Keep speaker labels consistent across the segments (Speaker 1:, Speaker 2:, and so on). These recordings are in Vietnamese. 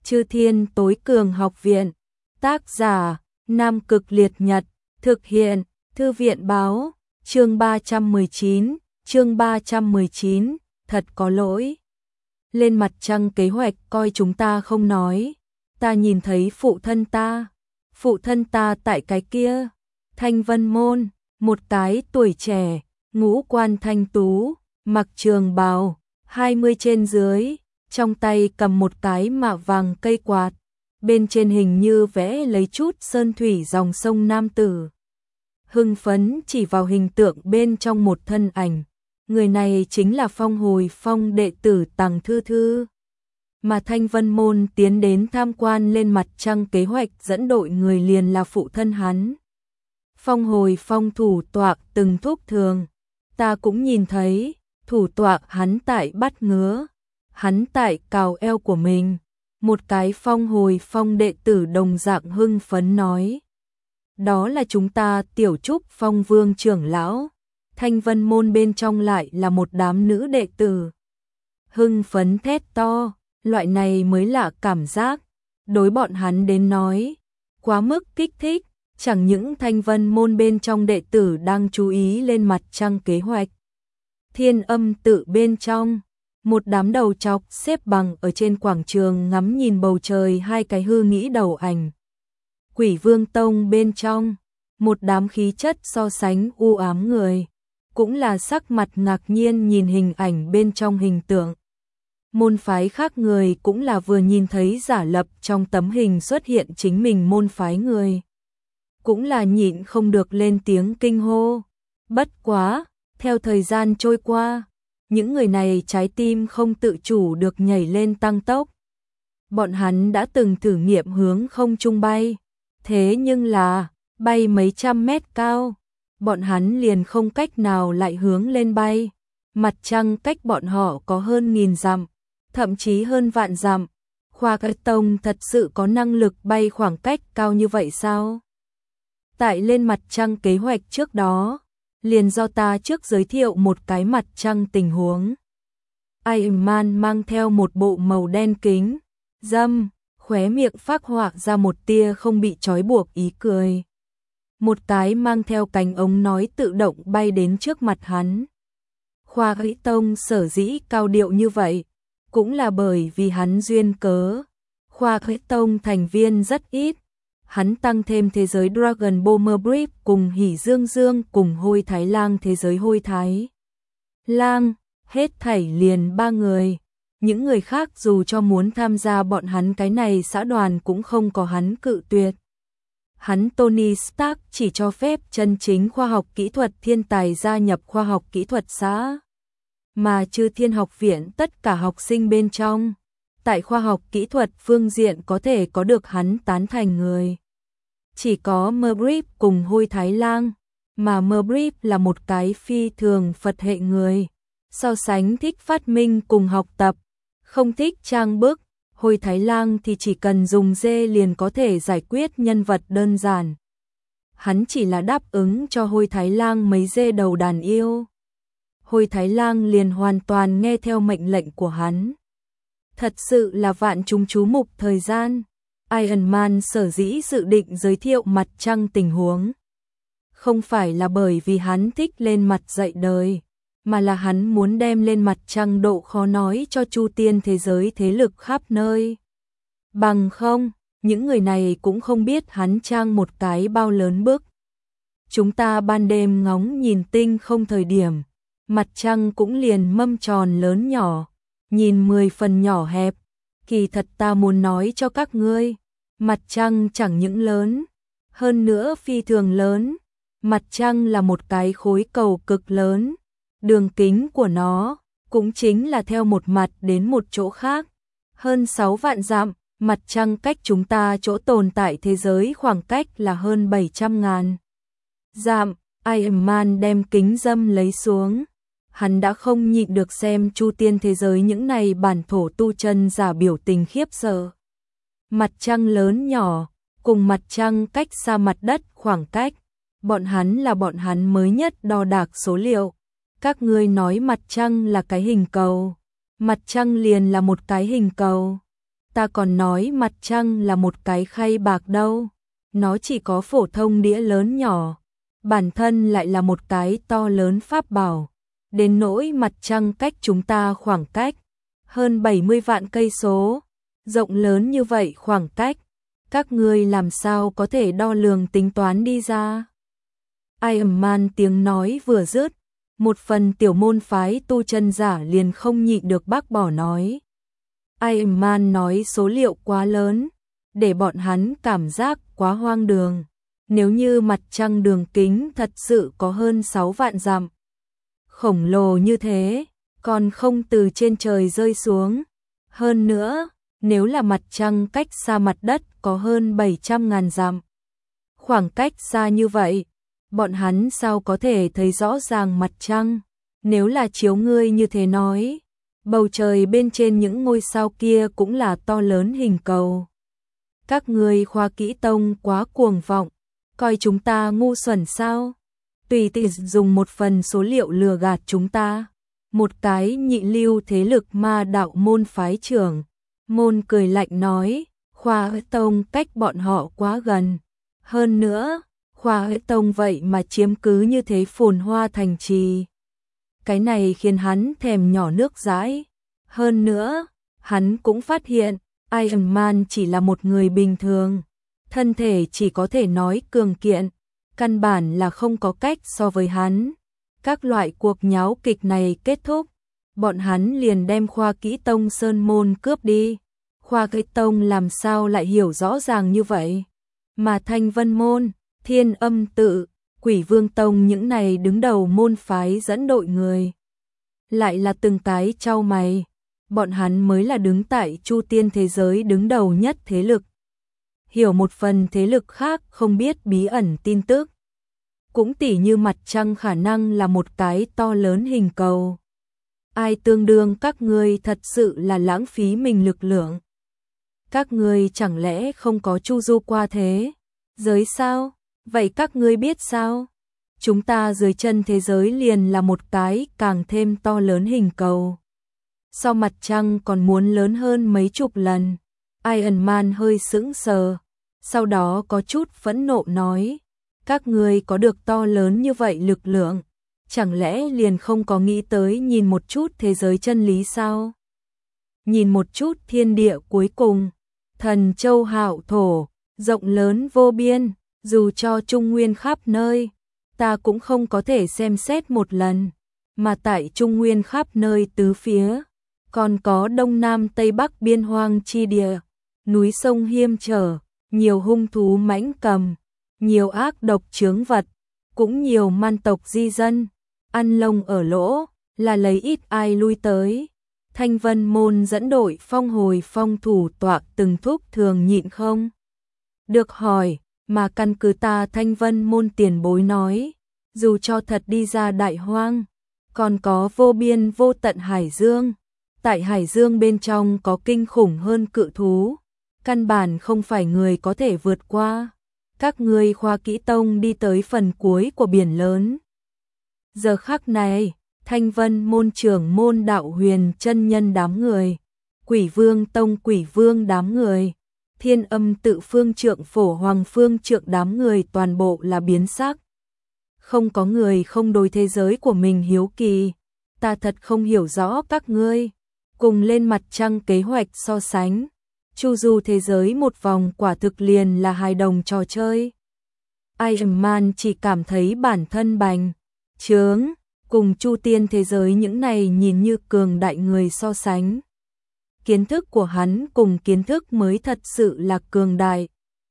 Speaker 1: Chư Thiên Tối Cường Học Viện. Tác giả: Nam Cực Liệt Nhật. Thực hiện: Thư viện báo. Chương 319, thật có lỗi. Lên mặt trăng kế hoạch coi chúng ta không nói. Ta nhìn thấy phụ thân ta tại cái kia. Thanh Vân Môn, một cái tuổi trẻ, ngũ quan thanh tú, mặc trường bào, 20 trên dưới, trong tay cầm một cái mạ vàng cây quạt, bên trên hình như vẽ lấy chút sơn thủy dòng sông nam tử. Hưng phấn chỉ vào hình tượng bên trong một thân ảnh, người này chính là Phong Hồi Phong đệ tử Tằng Thư Thư. Mà Thanh Vân Môn tiến đến tham quan lên mặt trăng kế hoạch dẫn đội người liền là phụ thân hắn. Phong Hồi Phong thủ tọa từng thúc thường, ta cũng nhìn thấy, thủ tọa hắn tại bắt ngứa, hắn tại cào eo của mình. Một cái Phong Hồi Phong đệ tử đồng dạng hưng phấn nói. Đó là chúng ta Tiểu Trúc Phong Vương trưởng lão. Thanh Vân Môn bên trong lại là một đám nữ đệ tử. Hưng phấn thét to, loại này mới lạ cảm giác. Đối bọn hắn đến nói, quá mức kích thích. Chẳng những Thanh Vân Môn bên trong đệ tử đang chú ý lên mặt trăng kế hoạch. Thiên Âm tự bên trong, một đám đầu trọc xếp bằng ở trên quảng trường ngắm nhìn bầu trời hai cái hư nghĩ đầu ảnh. Quỷ Vương Tông bên trong, một đám khí chất so sánh u ám người, cũng là sắc mặt ngạc nhiên nhìn hình ảnh bên trong hình tượng. Môn phái khác người cũng là vừa nhìn thấy giả lập trong tấm hình xuất hiện chính mình môn phái người. Cũng là nhịn không được lên tiếng kinh hô. Bất quá, theo thời gian trôi qua, những người này trái tim không tự chủ được nhảy lên tăng tốc. Bọn hắn đã từng thử nghiệm hướng không trung bay, thế nhưng là bay mấy trăm mét cao, bọn hắn liền không cách nào lại hướng lên bay. Mặt trăng cách bọn họ có hơn 1000 dặm, thậm chí hơn vạn dặm. Khoa Cái Tông thật sự có năng lực bay khoảng cách cao như vậy sao? Tại lên mặt trăng kế hoạch trước đó, liền do ta trước giới thiệu một cái mặt trăng tình huống. Iron Man mang theo một bộ màu đen kính dâm, khóe miệng phác họa ra một tia không bị trói buộc ý cười. Một cái mang theo cánh ống nói tự động bay đến trước mặt hắn. Khoa Cái Tông sở dĩ cao điệu như vậy, cũng là bởi vì hắn duyên cớ. Khoa Cái Tông thành viên rất ít. Hắn tăng thêm thế giới Dragon Ball Brief cùng Hỉ Dương Dương cùng Hôi Thái Lang thế giới Hôi Thái Lang, hết thảy liền 3 người. Những người khác dù cho muốn tham gia bọn hắn cái này xã đoàn cũng không có hắn cự tuyệt. Hắn Tony Stark chỉ cho phép chân chính khoa học kỹ thuật thiên tài gia nhập khoa học kỹ thuật xã. Mà Chư Thiên Học Viện tất cả học sinh bên trong, tại khoa học kỹ thuật phương diện có thể có được hắn tán thành người. Chỉ có Merbrief cùng Hôi Thái Lang, mà Merbrief là một cái phi thường Phật hệ người, so sánh thích phát minh cùng học tập, không thích trang bức. Hôi Thái Lang thì chỉ cần dùng dê liền có thể giải quyết nhân vật đơn giản. Hắn chỉ là đáp ứng cho Hôi Thái Lang mấy dê đầu đàn yêu. Hôi Thái Lang liền hoàn toàn nghe theo mệnh lệnh của hắn. Thật sự là vạn chúng chú mục thời gian. Iron Man sở dĩ dự định giới thiệu mặt trăng tình huống. Không phải là bởi vì hắn thích lên mặt dạy đời, mà là hắn muốn đem lên mặt trăng độ khó nói cho Chu Tiên thế giới thế lực khắp nơi. Bằng không, những người này cũng không biết hắn trang một cái bao lớn bức. Chúng ta ban đêm ngóng nhìn tinh không thời điểm, mặt trăng cũng liền mâm tròn lớn nhỏ, nhìn 10 phần nhỏ hẹp. Kỳ thật ta muốn nói cho các ngươi, mặt trăng chẳng những lớn, hơn nữa phi thường lớn. Mặt trăng là một cái khối cầu cực lớn, đường kính của nó cũng chính là theo một mặt đến một chỗ khác, hơn 6 vạn dặm. Mặt trăng cách chúng ta chỗ tồn tại thế giới khoảng cách là hơn 700.000 dặm. Iron Man đem kính dâm lấy xuống. Hắn đã không nhịn được xem Chu Tiên thế giới những này bản thổ tu chân giả biểu tình khiếp sợ. Mặt trăng lớn nhỏ, cùng mặt trăng cách xa mặt đất khoảng cách, bọn hắn mới nhất đo đạc số liệu. Các ngươi nói mặt trăng là cái hình cầu, mặt trăng liền là một cái hình cầu. ta còn nói mặt trăng là một cái khay bạc đâu, nó chỉ có phổ thông đĩa lớn nhỏ, bản thân lại là một cái to lớn pháp bảo, đến nỗi mặt trăng cách chúng ta khoảng cách hơn 70 vạn cây số, rộng lớn như vậy khoảng cách, các ngươi làm sao có thể đo lường tính toán đi ra. Iron Man tiếng nói vừa dứt, một phần tiểu môn phái tu chân giả liền không nhịn được bác bỏ nói. Iron Man nói số liệu quá lớn, để bọn hắn cảm giác quá hoang đường. Nếu như mặt trăng đường kính thật sự có hơn 6 vạn dặm, khổng lồ như thế, còn không từ trên trời rơi xuống. Hơn nữa, nếu là mặt trăng cách xa mặt đất có hơn 700.000 dặm, khoảng cách xa như vậy, bọn hắn sao có thể thấy rõ ràng mặt trăng? Nếu là chiếu ngươi như thế nói, bầu trời bên trên những ngôi sao kia cũng là to lớn hình cầu. Các ngươi khoa kỹ tông quá cuồng vọng, coi chúng ta ngu xuẩn sao? Tùy tiện dùng một phần số liệu lừa gạt chúng ta. Một cái nhị lưu thế lực ma đạo môn phái trưởng. Môn cười lạnh nói, khoa tông cách bọn họ quá gần. Hơn nữa, khoa tông vậy mà chiếm cứ như thế phồn hoa thành trì. Cái này khiến hắn thèm nhỏ nước dãi. Hơn nữa, hắn cũng phát hiện, Iron Man chỉ là một người bình thường. Thân thể chỉ có thể nói cường kiện, căn bản là không có cách so với hắn. Các loại cuộc nháo kịch này kết thúc, bọn hắn liền đem khoa kỹ tông sơn môn cướp đi. Khoa kỹ tông làm sao lại hiểu rõ ràng như vậy? Mà Thanh Vân môn, Thiên Âm tự, Quỷ Vương tông những này đứng đầu môn phái dẫn đội người. Lại là từng cái chau mày, bọn hắn mới là đứng tại Chu Tiên thế giới đứng đầu nhất thế lực. Hiểu một phần thế lực khác không biết bí ẩn tin tức. Cũng tỉ như mặt trăng khả năng là một cái to lớn hình cầu. Ai tương đương các ngươi thật sự là lãng phí mình lực lượng. Các ngươi chẳng lẽ không có chu du qua thế giới sao? Vậy các ngươi biết sao? Chúng ta dưới chân thế giới liền là một cái càng thêm to lớn hình cầu. So mặt trăng còn muốn lớn hơn mấy chục lần. Iron Man hơi sững sờ, sau đó có chút phẫn nộ nói, các ngươi có được to lớn như vậy lực lượng, chẳng lẽ liền không có nghĩ tới nhìn một chút thế giới chân lý sao? Nhìn một chút thiên địa cuối cùng, thần châu hạo thổ, rộng lớn vô biên, dù cho Trung Nguyên khắp nơi, ta cũng không có thể xem xét một lần, mà tại Trung Nguyên khắp nơi tứ phía, còn có Đông Nam Tây Bắc biên hoang chi địa, núi sông hiểm trở, nhiều hung thú mãnh cầm, nhiều ác độc chướng vật, cũng nhiều man tộc di dân, ăn lông ở lỗ, là lấy ít ai lui tới. Thanh Vân môn dẫn đội phong hồi phong thủ tọa từng thúc thường nhịn không? Được hỏi, mà căn cứ ta Thanh Vân môn tiền bối nói, dù cho thật đi ra đại hoang, còn có vô biên vô tận hải dương, tại hải dương bên trong có kinh khủng hơn cự thú, căn bản không phải người có thể vượt qua. Các ngươi khoa kỹ tông đi tới phần cuối của biển lớn. Giờ khắc này, Thanh Vân môn trưởng môn đạo huyền chân nhân đám người, Quỷ Vương tông Quỷ Vương đám người, Thiên Âm tự phương trượng phổ hoàng phương trượng đám người toàn bộ là biến sắc. Không có người không đối thế giới của mình hiếu kỳ. Ta thật không hiểu rõ các ngươi. Cùng lên mặt trăng kế hoạch so sánh. Chu du thế giới một vòng quả thực liền là hài đồng trò chơi. Iron Man chỉ cảm thấy bản thân bành trướng, cùng Chu Tiên thế giới những này nhìn như cường đại người so sánh. Kiến thức của hắn cùng kiến thức mới thật sự là cường đại.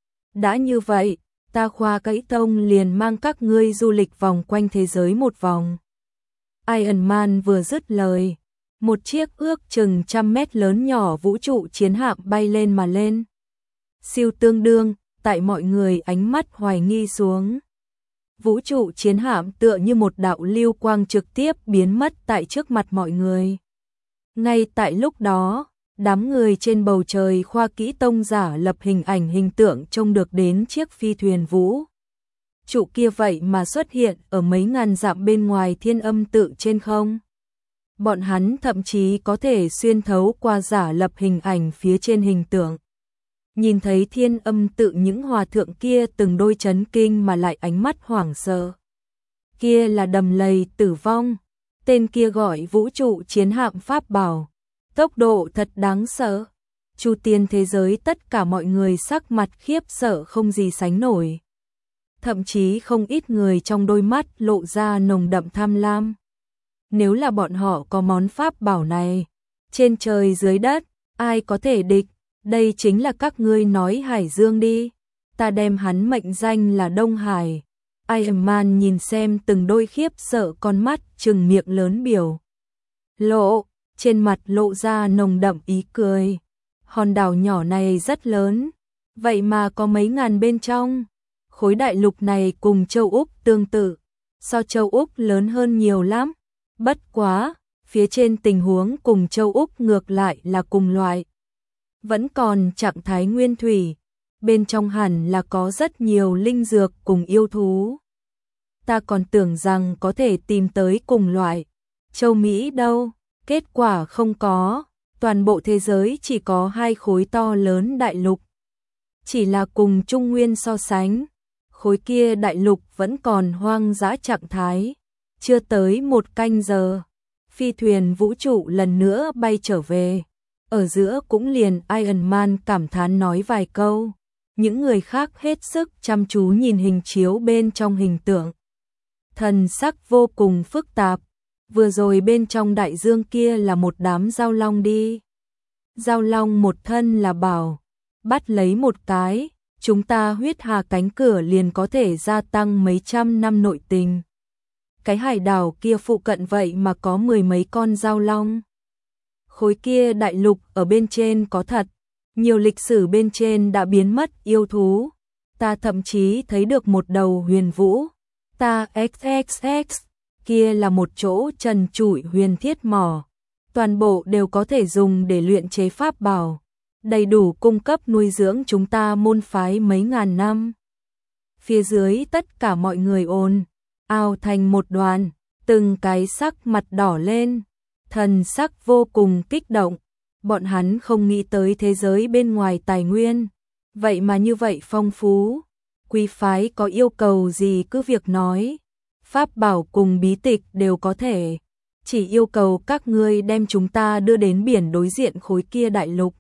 Speaker 1: Đã như vậy, ta khoa kỹ tông liền mang các ngươi du lịch vòng quanh thế giới một vòng. Iron Man vừa dứt lời, một chiếc ước chừng 100 mét lớn nhỏ vũ trụ chiến hạm bay lên mà lên. Siêu tương đương, tại mọi người ánh mắt hoài nghi xuống. Vũ trụ chiến hạm tựa như một đạo lưu quang trực tiếp biến mất tại trước mặt mọi người. Ngay tại lúc đó, đám người trên bầu trời khoa kỹ tông giả lập hình ảnh hình tượng trông được đến chiếc phi thuyền vũ trụ kia vậy mà xuất hiện ở mấy ngàn dặm bên ngoài Thiên Âm tự trên không. Bọn hắn thậm chí có thể xuyên thấu qua giả lập hình ảnh phía trên hình tượng. Nhìn thấy Thiên Âm tự những hòa thượng kia từng đôi chấn kinh mà lại ánh mắt hoảng sợ. Kia là đầm lầy tử vong, tên kia gọi vũ trụ chiến hạm pháp bảo. Tốc độ thật đáng sợ. Chu tiên thế giới tất cả mọi người sắc mặt khiếp sợ không gì sánh nổi. Thậm chí không ít người trong đôi mắt lộ ra nồng đậm tham lam. Nếu là bọn họ có món pháp bảo này, trên trời dưới đất, ai có thể địch, đây chính là các ngươi nói Hải Dương đi. Ta đem hắn mệnh danh là Đông Hải. Iron Man nhìn xem từng đôi khiếp sợ con mắt trừng miệng lớn biểu. Lộ, trên mặt lộ ra nồng đậm ý cười. Hòn đảo nhỏ này rất lớn, vậy mà có mấy ngàn bên trong. Khối đại lục này cùng châu Úc tương tự, so châu Úc lớn hơn nhiều lắm. Bất quá, phía trên tình huống cùng châu Úc ngược lại là cùng loại. Vẫn còn trạng thái nguyên thủy, bên trong hẳn là có rất nhiều linh dược cùng yêu thú. Ta còn tưởng rằng có thể tìm tới cùng loại. Châu Mỹ đâu, kết quả không có, toàn bộ thế giới chỉ có 2 khối to lớn đại lục. Chỉ là cùng Trung Nguyên so sánh, khối kia đại lục vẫn còn hoang dã trạng thái. Chưa tới 1 canh giờ, phi thuyền vũ trụ lần nữa bay trở về. Ở giữa cũng liền Iron Man cảm thán nói vài câu. Những người khác hết sức chăm chú nhìn hình chiếu bên trong hình tượng. Thần sắc vô cùng phức tạp. Vừa rồi bên trong đại dương kia là một đám giao long đi. Giao long một thân là bảo, bắt lấy một cái, chúng ta huyết hà cánh cửa liền có thể gia tăng mấy trăm năm nội tình. Cái hải đảo kia phụ cận vậy mà có 10 mấy con giao long. Khối kia đại lục ở bên trên có thật, nhiều lịch sử bên trên đã biến mất yêu thú. Ta thậm chí thấy được một đầu huyền vũ. Ta XXX, kia là một chỗ trần trụi huyền thiết mỏ. Toàn bộ đều có thể dùng để luyện chế pháp bảo. Đầy đủ cung cấp nuôi dưỡng chúng ta môn phái mấy ngàn năm. Phía dưới tất cả mọi người ồn ào thành một đoàn, từng cái sắc mặt đỏ lên, thần sắc vô cùng kích động. Bọn hắn không nghĩ tới thế giới bên ngoài tài nguyên, vậy mà như vậy phong phú. Quý phái có yêu cầu gì cứ việc nói, pháp bảo cùng bí tịch đều có thể, chỉ yêu cầu các ngươi đem chúng ta đưa đến biển đối diện khối kia đại lục.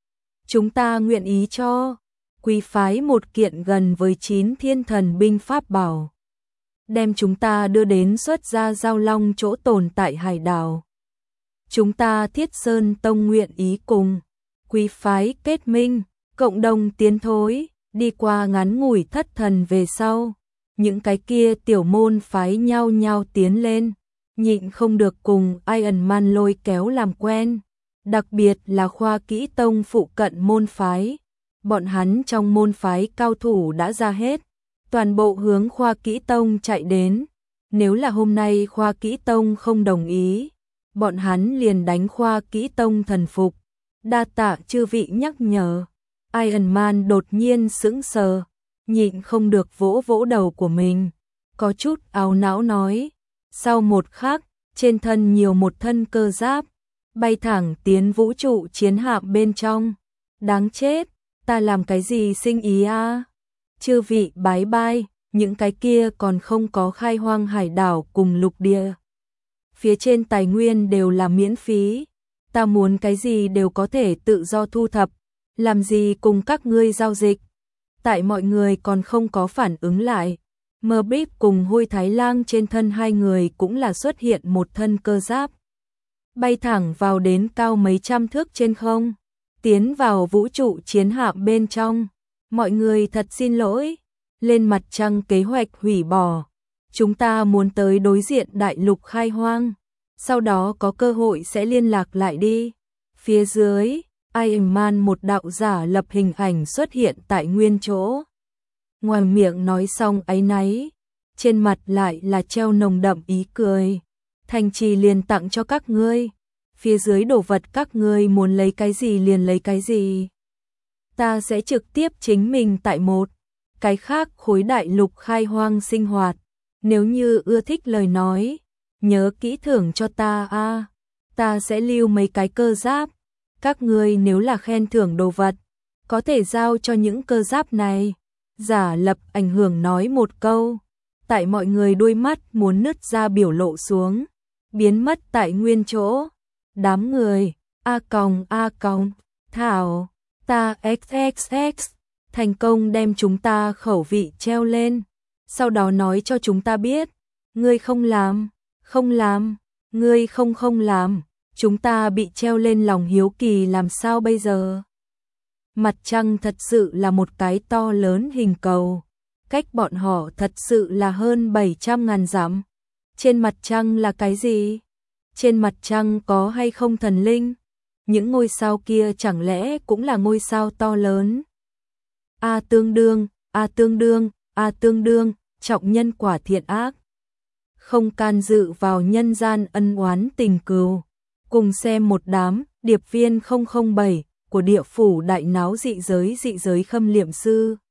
Speaker 1: Chúng ta nguyện ý cho. Quý phái một kiện gần với 9 thiên thần binh pháp bảo, đem chúng ta đưa đến xuất ra giao long chỗ tồn tại hải đảo. Chúng ta Thiết Sơn Tông nguyện ý cùng quý phái kết minh, cộng đồng tiến thối, đi qua ngắn ngủi thất thần về sau. Những cái kia tiểu môn phái nhau nhau tiến lên, nhịn không được cùng Iron Man lôi kéo làm quen. Đặc biệt là Khoa Kỹ Tông phụ cận môn phái. Bọn hắn trong môn phái cao thủ đã ra hết, toàn bộ hướng Khoa Kỹ Tông chạy đến. Nếu là hôm nay Khoa Kỹ Tông không đồng ý, bọn hắn liền đánh Khoa Kỹ Tông thần phục. Đa tạ chư vị nhắc nhở. Iron Man đột nhiên sững sờ, nhịn không được vỗ vỗ đầu của mình, có chút áo não nói. Sau một khắc, trên thân nhiều một thân cơ giáp, bay thẳng tiến vũ trụ chiến hạm bên trong. Đáng chết, ta làm cái gì sinh ý a? Chư vị bái bai, những cái kia còn không có khai hoang hải đảo cùng lục địa. Phía trên tài nguyên đều là miễn phí, ta muốn cái gì đều có thể tự do thu thập, làm gì cùng các ngươi giao dịch. Tại mọi người còn không có phản ứng lại, Mơ Bíp cùng Hôi Thái Lang trên thân hai người cũng là xuất hiện một thân cơ giáp, bay thẳng vào đến cao mấy trăm thước trên không, tiến vào vũ trụ chiến hạm bên trong. Mọi người thật xin lỗi, lên mặt trăng kế hoạch hủy bỏ. Chúng ta muốn tới đối diện đại lục khai hoang, sau đó có cơ hội sẽ liên lạc lại đi. Phía dưới, Iron Man một đạo giả lập hình ảnh xuất hiện tại nguyên chỗ. Ngoài miệng nói xong áy náy, trên mặt lại là treo nồng đậm ý cười. Thành trì liền tặng cho các ngươi, phía dưới đồ vật các ngươi muốn lấy cái gì liền lấy cái gì. Ta sẽ trực tiếp chính mình tại một cái khác khối đại lục khai hoang sinh hoạt. Nếu như ưa thích lời nói, nhớ kỹ thưởng cho ta a. ta sẽ lưu mấy cái cơ giáp. Các ngươi nếu là khen thưởng đồ vật, có thể giao cho những cơ giáp này. Giả Lập ảnh hưởng nói một câu, tại mọi người đôi mắt muốn nứt ra biểu lộ xuống, biến mất tại nguyên chỗ. Đám người, a còng, thảo, ta xxx, thành công đem chúng ta khẩu vị treo lên, sau đó nói cho chúng ta biết, ngươi không làm, ngươi không làm, chúng ta bị treo lên lòng hiếu kỳ làm sao bây giờ? Mặt trăng thật sự là một cái to lớn hình cầu, cách bọn họ thật sự là hơn 700.000 dặm. Trên mặt trăng là cái gì? Trên mặt trăng có hay không thần linh? Những ngôi sao kia chẳng lẽ cũng là ngôi sao to lớn? A tương đương, trọng nhân quả thiện ác. Không can dự vào nhân gian ân oán tình cừu. Cùng xem một đám điệp viên 007 của địa phủ đại náo dị giới khâm liệm sư.